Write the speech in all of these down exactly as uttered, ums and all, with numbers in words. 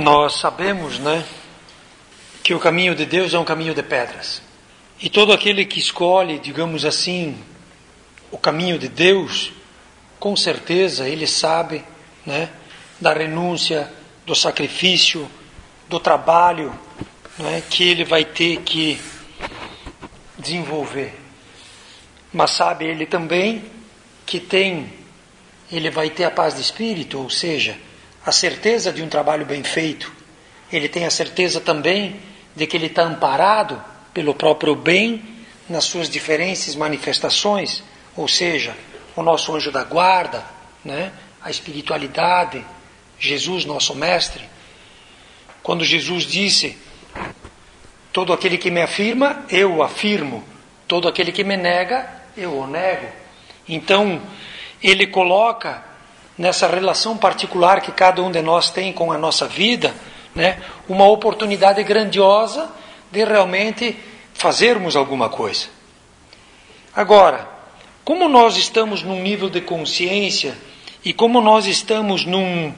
Nós sabemos, né, que o caminho de Deus é um caminho de pedras. E todo aquele que escolhe, digamos assim, o caminho de Deus, com certeza ele sabe, né, da renúncia, do sacrifício, do trabalho, né, que ele vai ter que desenvolver. Mas sabe ele também que tem, ele vai ter a paz de espírito, ou seja, a certeza de um trabalho bem feito. Ele tem a certeza também de que ele está amparado pelo próprio bem nas suas diferentes manifestações, ou seja, o nosso anjo da guarda, né? A espiritualidade, Jesus, nosso mestre. Quando Jesus disse, todo aquele que me afirma, eu o afirmo, todo aquele que me nega, eu o nego. Então, ele coloca nessa relação particular que cada um de nós tem com a nossa vida, né, uma oportunidade grandiosa de realmente fazermos alguma coisa. Agora, como nós estamos num nível de consciência e como nós estamos num,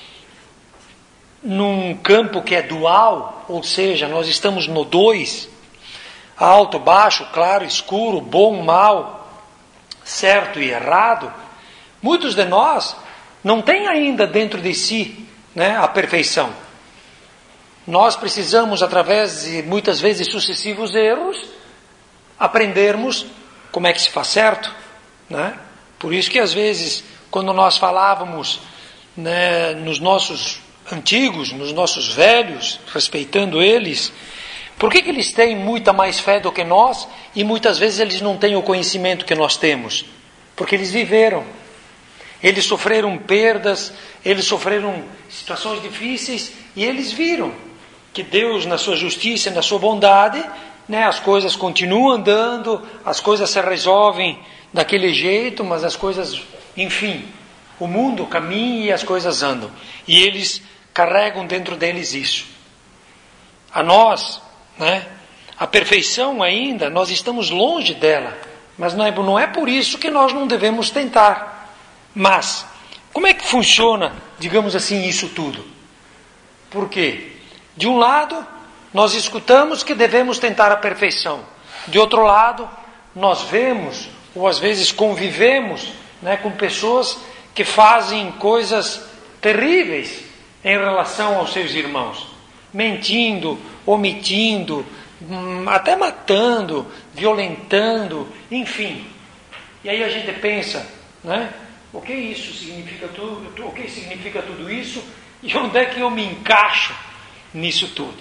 num campo que é dual, ou seja, nós estamos no dois, alto, baixo, claro, escuro, bom, mal, certo e errado, muitos de nós não têm ainda dentro de si, né, a perfeição. Nós precisamos, através de muitas vezes sucessivos erros, aprendermos como é que se faz certo, né? Por isso que às vezes, quando nós falávamos, né, nos nossos antigos, nos nossos velhos, respeitando eles, por que que eles têm muita mais fé do que nós e muitas vezes eles não têm o conhecimento que nós temos? Porque eles viveram. Eles sofreram perdas, eles sofreram situações difíceis e eles viram que Deus, na sua justiça, na sua bondade, né, as coisas continuam andando, as coisas se resolvem daquele jeito, mas as coisas, enfim, o mundo caminha e as coisas andam. E eles carregam dentro deles isso. A nós, né, a perfeição ainda, nós estamos longe dela, mas não é, não é por isso que nós não devemos tentar. Mas, como é que funciona, digamos assim, isso tudo? Por quê? De um lado, nós escutamos que devemos tentar a perfeição. De outro lado, nós vemos, ou às vezes convivemos, né, com pessoas que fazem coisas terríveis em relação aos seus irmãos. Mentindo, omitindo, até matando, violentando, enfim. E aí a gente pensa, né? O que isso significa tudo, o que significa tudo isso e onde é que eu me encaixo nisso tudo?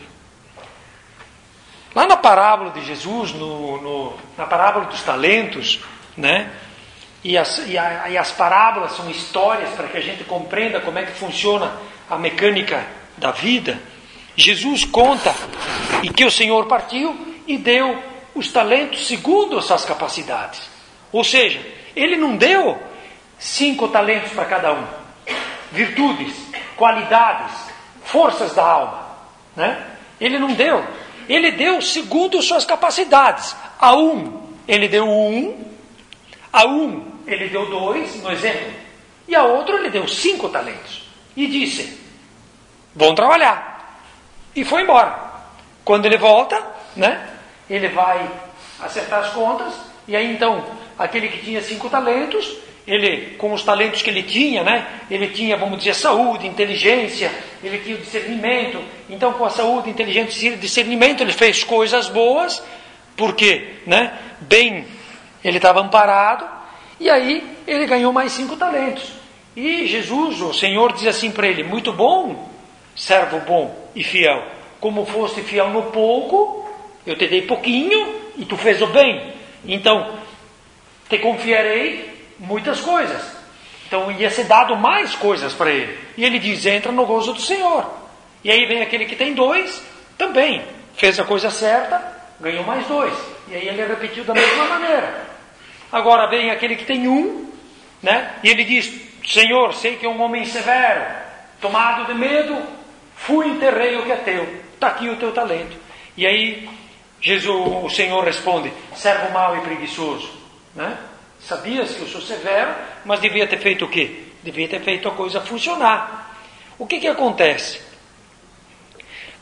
Lá na parábola de Jesus, no, no, na parábola dos talentos, né? E as, e, a, e as parábolas são histórias para que a gente compreenda como é que funciona a mecânica da vida. Jesus conta e que o Senhor partiu e deu os talentos segundo as suas capacidades. Ou seja, Ele não deu cinco talentos para cada um. Virtudes, qualidades, forças da alma, né? Ele não deu. Ele deu segundo suas capacidades. A um, ele deu um. A um, ele deu dois, no exemplo. E a outro, ele deu cinco talentos. E disse, vão trabalhar. E foi embora. Quando ele volta, né? Ele vai acertar as contas. E aí então, aquele que tinha cinco talentos, ele, com os talentos que ele tinha, né? Ele tinha, vamos dizer, saúde, inteligência, ele tinha o discernimento. Então, com a saúde, inteligência e discernimento, ele fez coisas boas, porque, né? Bem, ele estava amparado, e aí ele ganhou mais cinco talentos. E Jesus, o Senhor, diz assim para ele, muito bom, servo bom e fiel. Como foste fiel no pouco, eu te dei pouquinho, e tu fez o bem. Então, te confiarei muitas coisas. Então ia ser dado mais coisas para ele. E ele diz, entra no gozo do Senhor. E aí vem aquele que tem dois, também fez a coisa certa, ganhou mais dois. E aí ele repetiu da mesma maneira. Agora vem aquele que tem um, né? E ele diz, Senhor, sei que é um homem severo, tomado de medo, fui e enterrei o que é teu. Está aqui o teu talento. E aí Jesus, o Senhor responde, servo mau e preguiçoso, né? Sabias que eu sou severo, mas devia ter feito o quê? Devia ter feito a coisa funcionar. O que que acontece?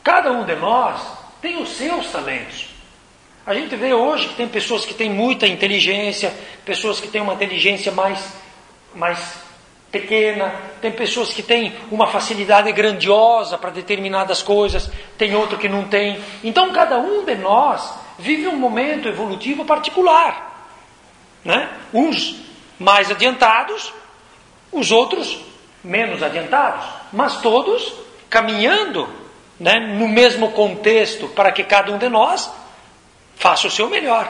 cada um de nós tem os seus talentos. A gente vê hoje que tem pessoas que têm muita inteligência, pessoas que têm uma inteligência mais, mais pequena, tem pessoas que têm uma facilidade grandiosa para determinadas coisas, tem outro que não tem. Então cada um de nós vive um momento evolutivo particular, né? Uns mais adiantados, os outros menos adiantados, mas todos caminhando, né, no mesmo contexto para que cada um de nós faça o seu melhor.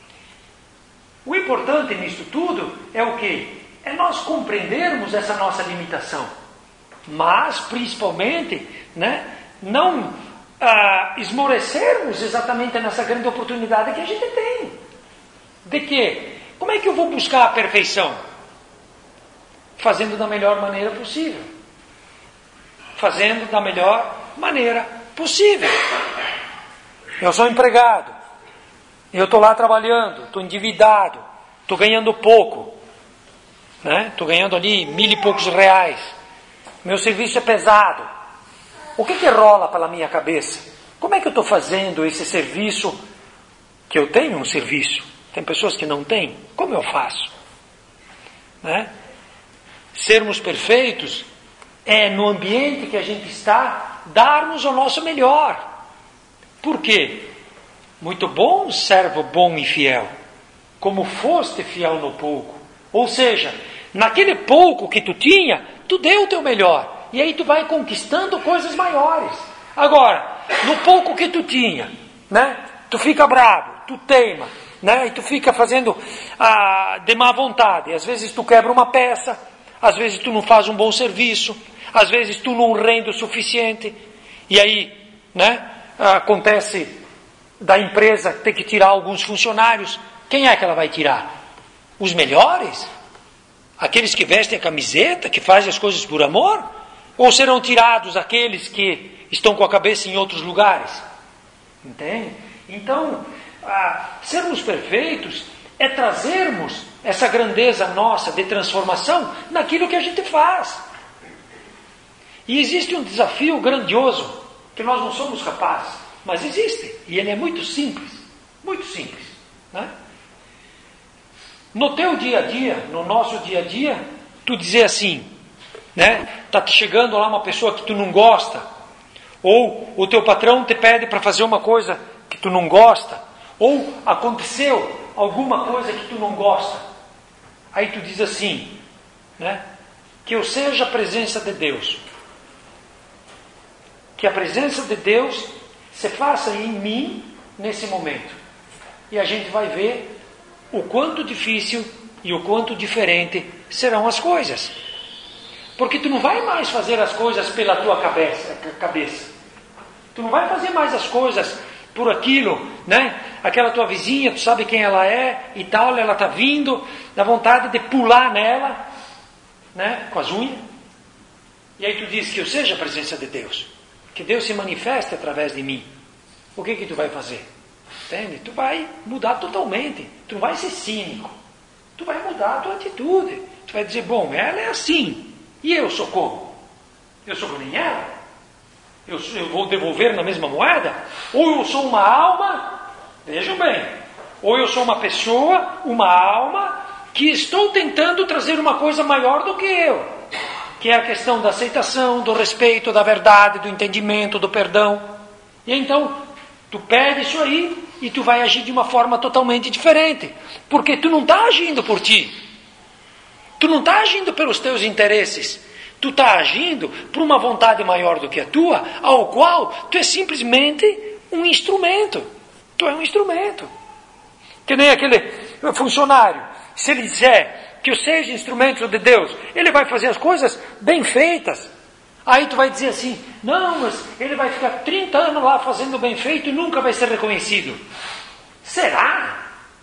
O importante nisso tudo é o quê? É nós compreendermos essa nossa limitação, mas principalmente, né, não ah, esmorecermos exatamente nessa grande oportunidade que a gente tem. De que? Como é que eu vou buscar a perfeição? Fazendo da melhor maneira possível. Fazendo da melhor maneira possível. Eu sou empregado, eu estou lá trabalhando, estou endividado, estou ganhando pouco. Estou, né? ganhando ali mil e poucos reais. Meu serviço é pesado. O que que rola pela minha cabeça? Como é que eu estou fazendo esse serviço? Que eu tenho um serviço. Tem pessoas que não têm. Como eu faço? Né? Sermos perfeitos é no ambiente que a gente está, darmos o nosso melhor. Por quê? Muito bom, servo bom e fiel. Como foste fiel no pouco. Ou seja, naquele pouco que tu tinha, tu deu o teu melhor. E aí tu vai conquistando coisas maiores. Agora, no pouco que tu tinha, né? Tu fica bravo, tu teima, né? E tu fica fazendo ah, de má vontade. Às vezes tu quebra uma peça, às vezes tu não faz um bom serviço, às vezes tu não rende o suficiente. E aí, né? Acontece da empresa ter que tirar alguns funcionários. Quem é que ela vai tirar? Os melhores? Aqueles que vestem a camiseta, que fazem as coisas por amor? Ou serão tirados aqueles que estão com a cabeça em outros lugares? Entende? Então, ah, sermos perfeitos é trazermos essa grandeza nossa de transformação naquilo que a gente faz. E existe um desafio grandioso que nós não somos capazes, mas existe. E ele é muito simples. Muito simples. Né? No teu dia a dia, no nosso dia a dia, tu dizer assim, né? Tá te chegando lá uma pessoa que tu não gosta, ou o teu patrão te pede para fazer uma coisa que tu não gosta, ou aconteceu alguma coisa que tu não gosta. Aí tu diz assim, né? Que eu seja a presença de Deus. Que a presença de Deus se faça em mim nesse momento. E a gente vai ver o quanto difícil e o quanto diferente serão as coisas. Porque tu não vai mais fazer as coisas pela tua cabeça, cabeça. Tu não vai fazer mais as coisas por aquilo, né? Aquela tua vizinha, tu sabe quem ela é e tal, ela está vindo, dá vontade de pular nela, né? Com as unhas. E aí tu diz que eu seja a presença de Deus. Que Deus se manifeste através de mim. O que que tu vai fazer? Entende? Tu vai mudar totalmente. Tu não vai ser cínico. Tu vai mudar a tua atitude. Tu vai dizer, bom, ela é assim. E eu sou como? Eu sou como nem ela? Eu, eu vou devolver na mesma moeda? Ou eu sou uma alma, vejam bem, ou eu sou uma pessoa, uma alma, que estou tentando trazer uma coisa maior do que eu. Que é a questão da aceitação, do respeito, da verdade, do entendimento, do perdão. E então, tu pede isso aí e tu vai agir de uma forma totalmente diferente. Porque tu não está agindo por ti. Tu não está agindo pelos teus interesses. Tu está agindo por uma vontade maior do que a tua, ao qual tu é simplesmente um instrumento. Tu é um instrumento. Que nem aquele funcionário. Se ele disser que eu seja instrumento de Deus, ele vai fazer as coisas bem feitas. Aí tu vai dizer assim, não, mas ele vai ficar trinta anos lá fazendo bem feito e nunca vai ser reconhecido. Será?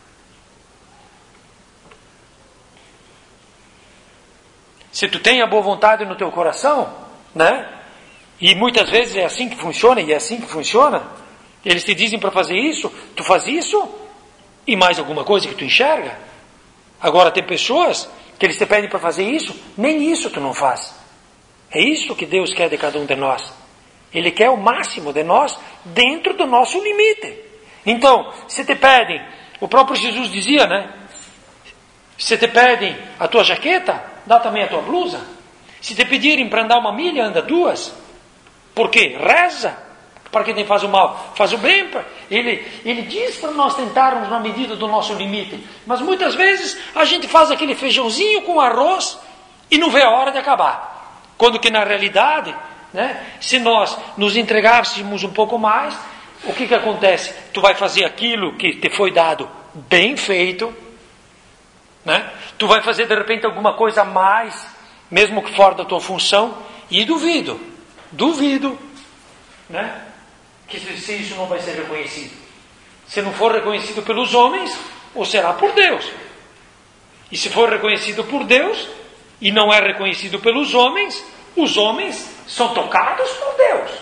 Se tu tem a boa vontade no teu coração, né? E muitas vezes é assim que funciona, e é assim que funciona. Eles te dizem para fazer isso, tu faz isso, e mais alguma coisa que tu enxerga. Agora tem pessoas que eles te pedem para fazer isso, nem isso tu não faz. É isso que Deus quer de cada um de nós. Ele quer o máximo de nós dentro do nosso limite. Então, se te pedem, o próprio Jesus dizia, né? Se te pedem a tua jaqueta, dá também a tua blusa. Se te pedirem para andar uma milha, anda duas. Por quê? Reza. Para quem faz o mal, faz o bem. Ele, ele diz para nós tentarmos na medida do nosso limite. Mas muitas vezes a gente faz aquele feijãozinho com arroz e não vê a hora de acabar. Quando que na realidade, né, se nós nos entregássemos um pouco mais, o que que acontece? Tu vai fazer aquilo que te foi dado bem feito, né? Tu vai fazer de repente alguma coisa a mais, mesmo que fora da tua função, e duvido, duvido, né, que se isso não vai ser reconhecido. Se não for reconhecido pelos homens, ou será por Deus. E se for reconhecido por Deus, e não é reconhecido pelos homens, os homens são tocados por Deus.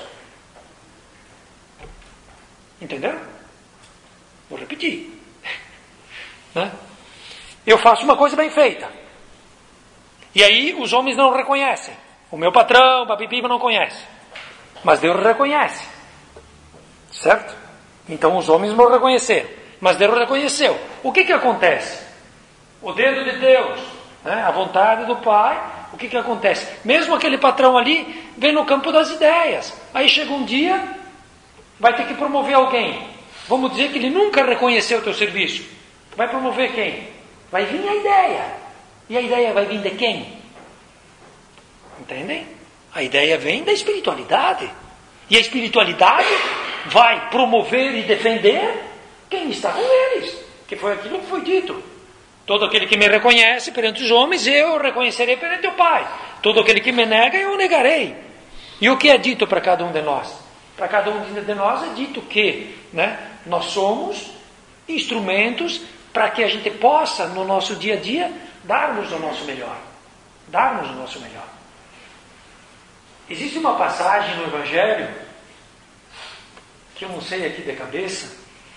Entenderam? Vou repetir. Né? Eu faço uma coisa bem feita. E aí os homens não reconhecem. O meu patrão, o papipiba, não conhece. Mas Deus reconhece. Certo? Então os homens não reconheceram. Mas Deus reconheceu. O que que acontece? O dedo de Deus, né? A vontade do Pai. O que que acontece? Mesmo aquele patrão ali vem no campo das ideias. Aí chega um dia, vai ter que promover alguém. Vamos dizer que ele nunca reconheceu o teu serviço. Vai promover quem? Vai vir a ideia. E a ideia vai vir de quem? Entendem? A ideia vem da espiritualidade. E a espiritualidade vai promover e defender quem está com eles. Que foi aquilo que foi dito. Todo aquele que me reconhece perante os homens, eu reconhecerei perante o Pai. Todo aquele que me nega, eu negarei. E o que é dito para cada um de nós? Para cada um de nós é dito que, né, nós somos instrumentos para que a gente possa, no nosso dia a dia, darmos o nosso melhor. Darmos o nosso melhor. Existe uma passagem no Evangelho, que eu não sei aqui de cabeça,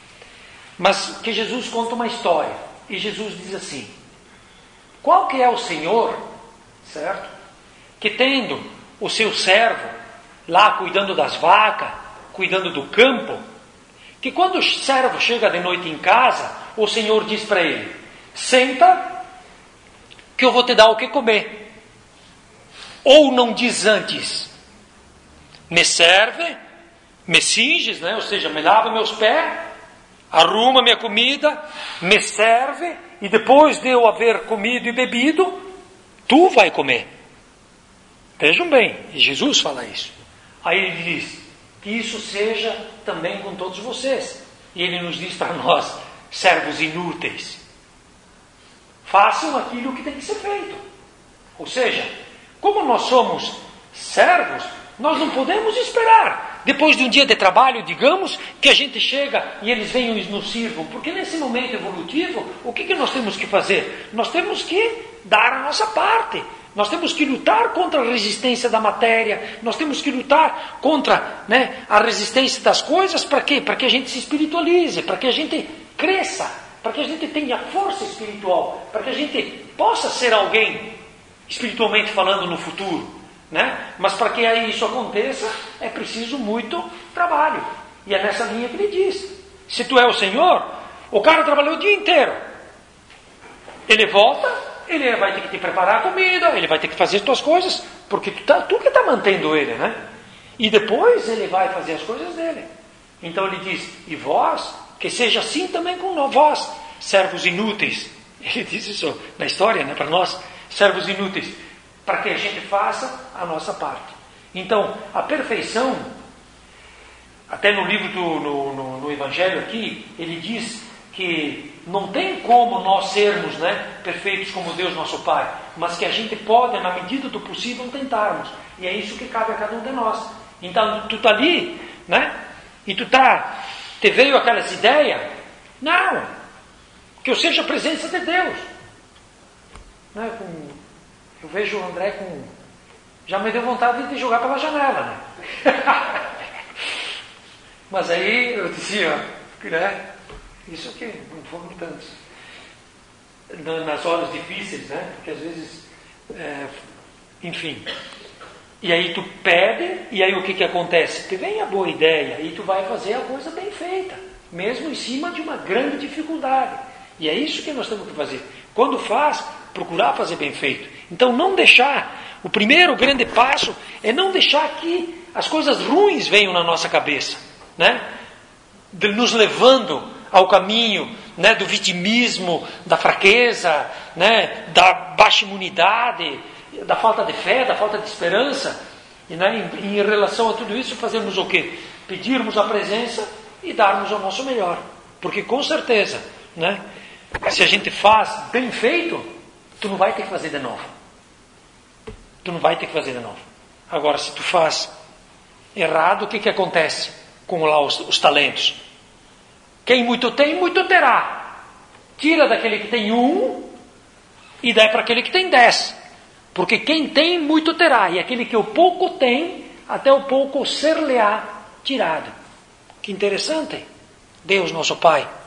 mas que Jesus conta uma história. E Jesus diz assim: qual que é o senhor, certo? Que tendo o seu servo lá cuidando das vacas, cuidando do campo, que quando o servo chega de noite em casa, o senhor diz para ele: senta, que eu vou te dar o que comer. Ou não diz antes: me serve, me cinges, né? Ou seja, me lava meus pés, arruma minha comida, me serve, e depois de eu haver comido e bebido, tu vai comer. Vejam bem, Jesus fala isso. Aí ele diz: que isso seja também com todos vocês. E ele nos diz para nós: servos inúteis, façam aquilo que tem que ser feito. Ou seja, como nós somos servos, nós não podemos esperar, depois de um dia de trabalho, digamos, que a gente chega e eles venham e nos sirvam. Porque nesse momento evolutivo, o que, que nós temos que fazer? Nós temos que dar a nossa parte. Nós temos que lutar contra a resistência da matéria. Nós temos que lutar contra, né, a resistência das coisas. Para quê? Para que a gente se espiritualize, para que a gente cresça, para que a gente tenha força espiritual, para que a gente possa ser alguém, espiritualmente falando, no futuro. Né? Mas para que aí isso aconteça, é preciso muito trabalho. E é nessa linha que ele diz: se tu é o Senhor, o cara trabalhou o dia inteiro, ele volta, ele vai ter que te preparar a comida, ele vai ter que fazer as tuas coisas, porque tu, tá, tu que está mantendo ele, né? E depois ele vai fazer as coisas dele. Então ele diz: e vós, que seja assim também com vós, servos inúteis. Ele diz isso na história, né, para nós, servos inúteis, para que a gente faça a nossa parte. Então, a perfeição, até no livro do no, no, no Evangelho aqui, ele diz que não tem como nós sermos, né, perfeitos como Deus nosso Pai, mas que a gente pode, na medida do possível, tentarmos. E é isso que cabe a cada um de nós. Então, tu está ali, né, e tu tá, te veio aquelas ideias, não, que eu seja a presença de Deus. Né, com... Eu vejo o André com... Já me deu vontade de jogar pela janela, né? Mas aí eu dizia, né? Isso aqui, não foram tantos. Nas horas difíceis, né? Porque às vezes... É... Enfim. E aí tu pede, e aí o que que acontece? Te vem a boa ideia, e tu vai fazer a coisa bem feita, mesmo em cima de uma grande dificuldade. E é isso que nós temos que fazer. Quando faz, procurar fazer bem feito. Então não deixar, o primeiro grande passo é não deixar que as coisas ruins venham na nossa cabeça, né? De, nos levando ao caminho, né, do vitimismo, da fraqueza, né, da baixa imunidade, da falta de fé, da falta de esperança. E, né, em, em relação a tudo isso, fazermos o quê? Pedirmos a presença e darmos o nosso melhor. Porque com certeza, né, se a gente faz bem feito, tu não vai ter que fazer de novo. Tu não vai ter que fazer de novo. Agora, se tu faz errado, o que que acontece com lá os, os talentos? Quem muito tem, muito terá. Tira daquele que tem um e dá para aquele que tem dez. Porque quem tem, muito terá. E aquele que o pouco tem, até o pouco ser-lhe-á tirado. Que interessante. Deus, nosso Pai,